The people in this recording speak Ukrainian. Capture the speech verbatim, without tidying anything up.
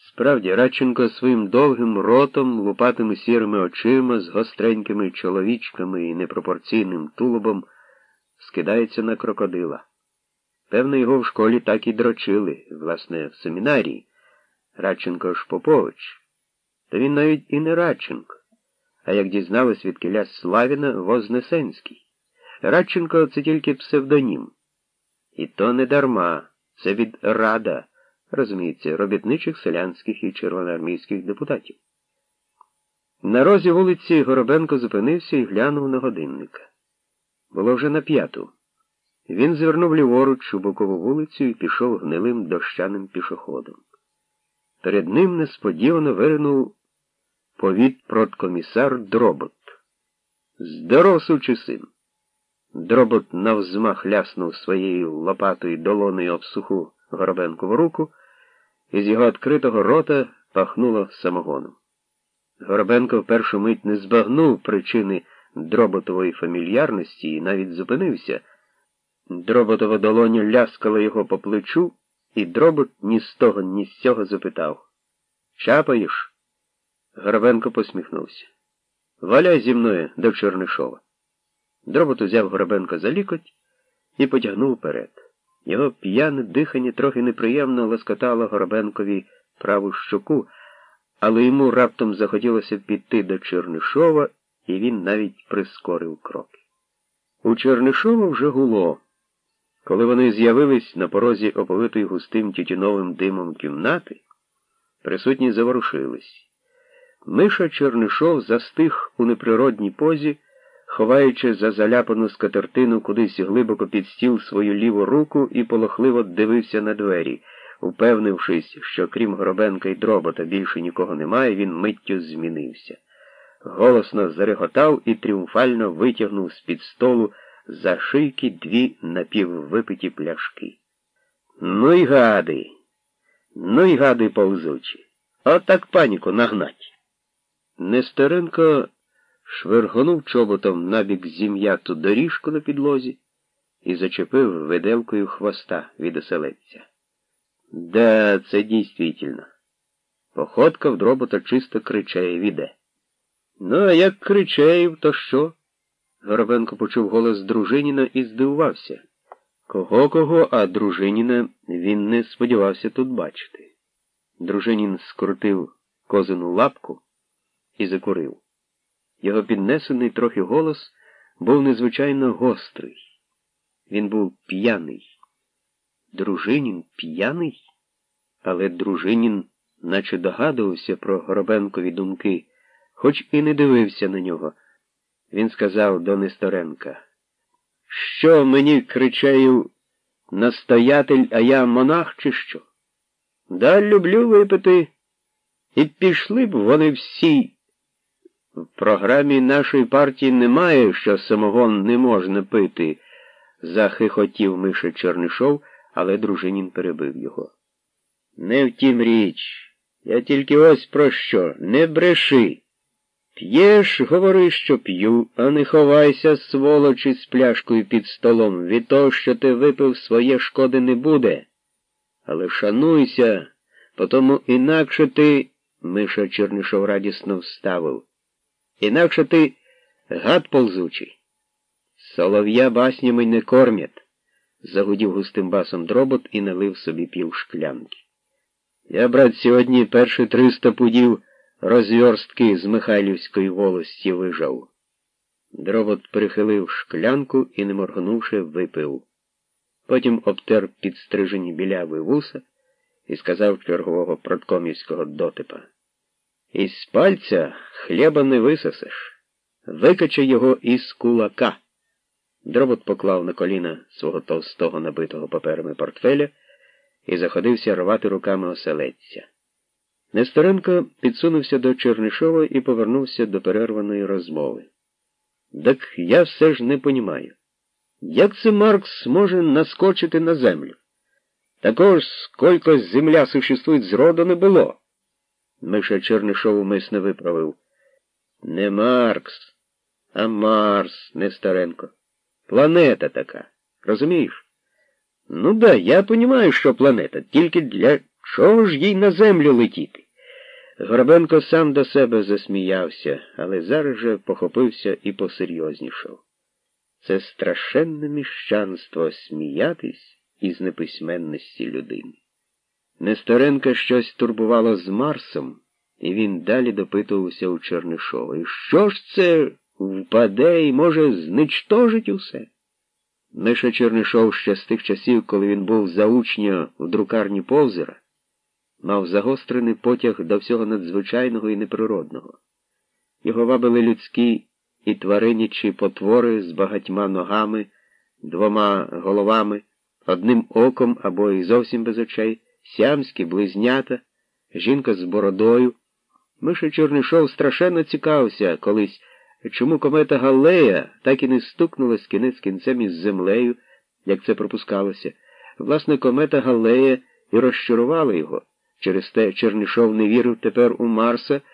Справді, Радченко своїм довгим ротом, лупатими сірими очима, з гостренькими чоловічками і непропорційним тулубом скидається на крокодила. Певно, його в школі так і дрочили, власне, в семінарії. Радченко ж Попович. Та він навіть і не Радченко, а як дізналась від кіля Славіна, Вознесенський. Радченко – це тільки псевдонім. І то не дарма, це від Рада, розуміється, робітничих, селянських і червоноармійських депутатів. На розі вулиці Горобенко зупинився і глянув на годинника. Було вже на п'яту. Він звернув ліворуч у бокову вулицю і пішов гнилим дощаним пішоходом. Перед ним несподівано виринув повітпродкомісар Дробот. «Здоров, сучий син!» Дробот навзмах ляснув своєю лопатою долоною об суху Горобенкову руку, і з його відкритого рота пахнуло самогоном. Горобенко в першу мить не збагнув причини Дроботової фамільярності і навіть зупинився. Дроботова долоня ляскала його по плечу, і Дробот ні з того, ні з цього запитав: «Чапаєш?» Горобенко посміхнувся. «Валяй зі мною до Чернишова». Дробот узяв Горобенка за лікоть і потягнув вперед. Його п'яне дихання трохи неприємно лоскотало Горобенкові праву щоку, але йому раптом захотілося піти до Чернишова, і він навіть прискорив кроки. У Чернишова вже гуло. Коли вони з'явились на порозі оповитої густим тютюновим димом кімнати, присутні заворушились. Миша Чернишов застиг у неприродній позі, ховаючи за заляпану скатертину кудись глибоко під стіл свою ліву руку, і полохливо дивився на двері. Упевнившись, що крім Горобенка і Дробота більше нікого немає, він миттю змінився. Голосно зареготав і тріумфально витягнув з-під столу за шийки дві напіввипиті пляшки. «Ну й гади! Ну й гади повзучі! Отак паніку нагнать!» Нестеренко швиргонув чоботом набік зім'яту доріжку на підлозі і зачепив виделкою хвоста від оселедця. «Да, це дійсно. Походка в Дробота чисто Кричаєв іде». «Ну, а як Кричаєв, то що?» Горобенко почув голос Дружиніна і здивувався. Кого-кого, а Дружиніна він не сподівався тут бачити. Дружинін скрутив козину лапку і закурив. Його піднесений трохи голос був незвичайно гострий. Він був п'яний. Дружинін п'яний? Але Дружинін наче догадувався про Горобенкові думки, хоч і не дивився на нього. Він сказав до Несторенка: «Що мені, Кричаєв, настоятель, а я монах чи що? Да, люблю випити. І пішли б вони всі. В програмі нашої партії немає, що самогон не можна пити», — захихотів Миша Чернишов, але Дружинін перебив його. «Не в тім річ. Я тільки ось про що. Не бреши. П'єш, говори, що п'ю, а не ховайся, сволочі, з пляшкою під столом. Від того, що ти випив, своє шкоди не буде. Але шануйся, потому інакше ти...» Миша Чернишов радісно вставив. «Інакше ти гад ползучий. Солов'я баснями не кормять», — загудів густим басом Дробот і налив собі пів шклянки. «Я, брат, сьогодні перші триста пудів розвёрстки з Михайлівської волості вижав». Дробот перехилив шклянку і, не моргнувши, випив. Потім обтер підстрижені біляві вуса і сказав чергового продкомівського дотипа: «Із пальця хліба не висосеш. Викачай його із кулака». Дробот поклав на коліна свого товстого набитого паперами портфеля і заходився рвати руками оселедця. Несторенко підсунувся до Чернишова і повернувся до перерваної розмови. «Так я все ж не понімаю. Як це Маркс може наскочити на землю? Такого ж, сколько земля существует, зроду не було». Миша Чернишов умисно виправив: «Не Маркс, а Марс, Несторенко. Планета така. Розумієш? Ну да, я понімаю, що планета, тільки для Чого ж їй на землю летіти? Горобенко сам до себе засміявся, але зараз же похопився і посерйознішав. Це страшенне міщанство сміятись із неписьменності людини. Несторенка щось турбувало з Марсом, і він далі допитувався у Чернишова. І що ж це впаде і може зничтожить усе? Миша Чернишов ще з тих часів, коли він був заучньо в друкарні Повзера, мав загострений потяг до всього надзвичайного і неприродного. Його вабили людські і тваринячі потвори з багатьма ногами, двома головами, одним оком або і зовсім без очей, сіамські близнята, жінка з бородою. Миша Чернишов страшенно цікавився колись, чому комета Галлея так і не стукнулась кінець кінцем із землею, як це пропускалося. Власне, комета Галлея і розчарувала його. Через те Чернишов не вірив тепер у Марса,